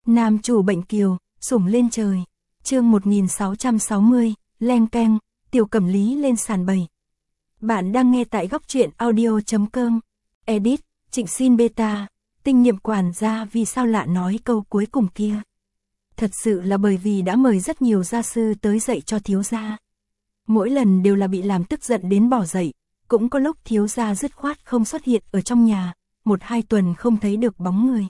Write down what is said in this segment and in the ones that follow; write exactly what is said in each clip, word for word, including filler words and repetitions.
Nam chủ bệnh kiều, sủng lên trời. Chương một nghìn sáu trăm sáu mươi, leng keng, Tiểu Cẩm Lý lên sàn bày. Bạn đang nghe tại góc truyện audio chấm com. Edit, Trịnh Xin Beta, tinh niệm quản gia vì sao lạ nói câu cuối cùng kia. Thật sự là bởi vì đã mời rất nhiều gia sư tới dạy cho thiếu gia. Mỗi lần đều là bị làm tức giận đến bỏ dậy, cũng có lúc thiếu gia dứt khoát không xuất hiện ở trong nhà, một hai tuần không thấy được bóng người.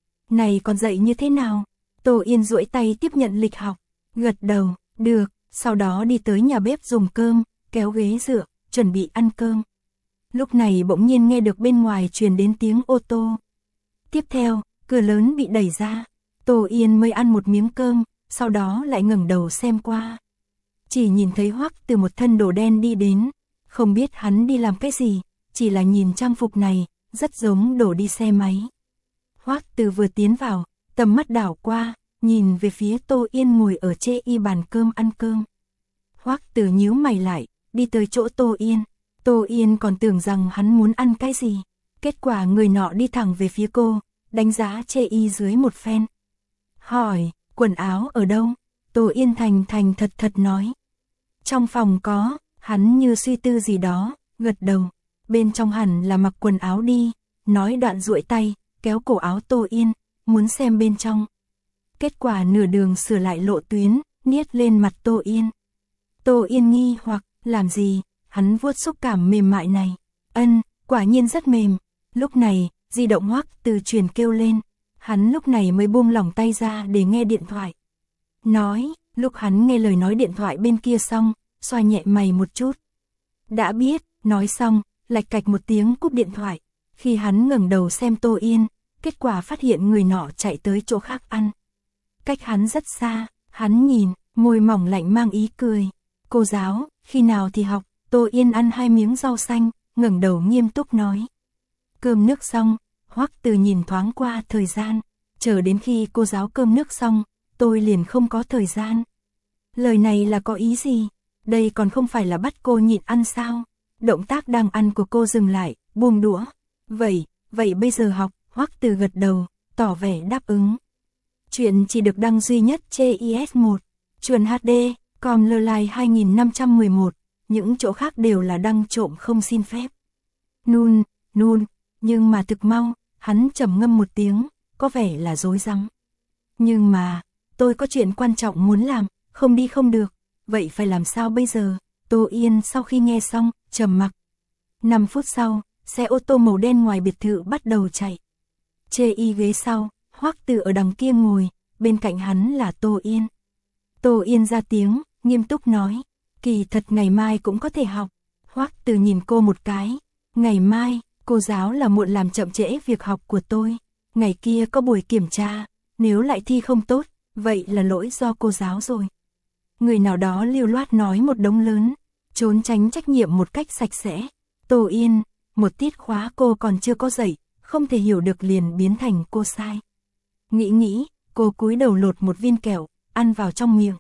Này còn dạy như thế nào? Tô Yên duỗi tay tiếp nhận lịch học, gật đầu, được, sau đó đi tới nhà bếp dùng cơm, kéo ghế dựa, chuẩn bị ăn cơm. Lúc này bỗng nhiên nghe được bên ngoài truyền đến tiếng ô tô. Tiếp theo, cửa lớn bị đẩy ra, Tô Yên mới ăn một miếng cơm, sau đó lại ngẩng đầu xem qua. Chỉ nhìn thấy Hoắc Từ một thân đồ đen đi đến, không biết hắn đi làm cái gì, chỉ là nhìn trang phục này, rất giống đổ đi xe máy. Hoắc Từ vừa tiến vào, tầm mắt đảo qua, nhìn về phía Tô Yên ngồi ở chê y bàn cơm ăn cơm. Hoắc Từ nhíu mày lại, đi tới chỗ Tô Yên. Tô Yên còn tưởng rằng hắn muốn ăn cái gì. Kết quả người nọ đi thẳng về phía cô, đánh giá chê y dưới một phen. Hỏi, quần áo ở đâu? Tô Yên thành thành thật thật nói. Trong phòng có, hắn như suy tư gì đó, gật đầu. Bên trong hẳn là mặc quần áo đi, nói đoạn duỗi tay, kéo cổ áo Tô Yên, muốn xem bên trong. Kết quả nửa đường sửa lại lộ tuyến, niết lên mặt Tô Yên. Tô Yên nghi hoặc, làm gì, hắn vuốt xúc cảm mềm mại này. Ân, quả nhiên rất mềm. Lúc này, di động Hoắc Từ truyền kêu lên. Hắn lúc này mới buông lỏng tay ra để nghe điện thoại. Nói, lúc hắn nghe lời nói điện thoại bên kia xong, xoa nhẹ mày một chút. Đã biết, nói xong, lạch cạch một tiếng cúp điện thoại. Khi hắn ngẩng đầu xem Tô Yên, kết quả phát hiện người nọ chạy tới chỗ khác ăn. Cách hắn rất xa, hắn nhìn, môi mỏng lạnh mang ý cười. Cô giáo, khi nào thì học? Tô Yên ăn hai miếng rau xanh, ngẩng đầu nghiêm túc nói. Cơm nước xong, Hoắc Từ nhìn thoáng qua thời gian, chờ đến khi cô giáo cơm nước xong, tôi liền không có thời gian. Lời này là có ý gì? Đây còn không phải là bắt cô nhịn ăn sao? Động tác đang ăn của cô dừng lại, buông đũa. Vậy, vậy bây giờ học, Hoắc Từ gật đầu, tỏ vẻ đáp ứng. Chuyện chỉ được đăng duy nhất trên i ét một, Truyện hát đê, com lơ lai hai nghìn năm trăm mười một, những chỗ khác đều là đăng trộm không xin phép. Nun, nun, nhưng mà thực mau, hắn trầm ngâm một tiếng, có vẻ là dối rắm. Nhưng mà, tôi có chuyện quan trọng muốn làm, không đi không được, vậy phải làm sao bây giờ? Tô Yên sau khi nghe xong, trầm mặc. năm phút sau, xe ô tô màu đen ngoài biệt thự bắt đầu chạy. Chê y ghế sau, Hoắc Từ ở đằng kia ngồi, bên cạnh hắn là Tô Yên. Tô Yên ra tiếng, nghiêm túc nói, kỳ thật ngày mai cũng có thể học. Hoắc Từ nhìn cô một cái, ngày mai, cô giáo là muộn làm chậm trễ việc học của tôi. Ngày kia có buổi kiểm tra, nếu lại thi không tốt, vậy là lỗi do cô giáo rồi. Người nào đó lưu loát nói một đống lớn, trốn tránh trách nhiệm một cách sạch sẽ. Tô Yên, một tiết khóa cô còn chưa có dạy, không thể hiểu được liền biến thành cô sai. Nghĩ nghĩ, cô cúi đầu lột một viên kẹo, ăn vào trong miệng.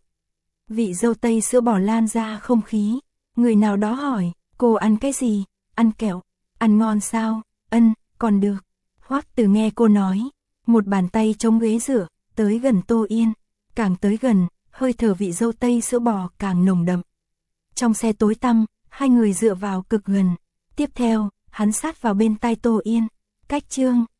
Vị dâu tây sữa bò lan ra không khí. Người nào đó hỏi, cô ăn cái gì? Ăn kẹo. Ăn ngon sao? Ân, còn được. Hoắc Từ nghe cô nói, một bàn tay chống ghế rửa, tới gần Tô Yên. Càng tới gần, hơi thở vị dâu tây sữa bò càng nồng đậm. Trong xe tối tăm, hai người dựa vào cực gần. Tiếp theo, hắn sát vào bên tai Tô Yên. Cách chương.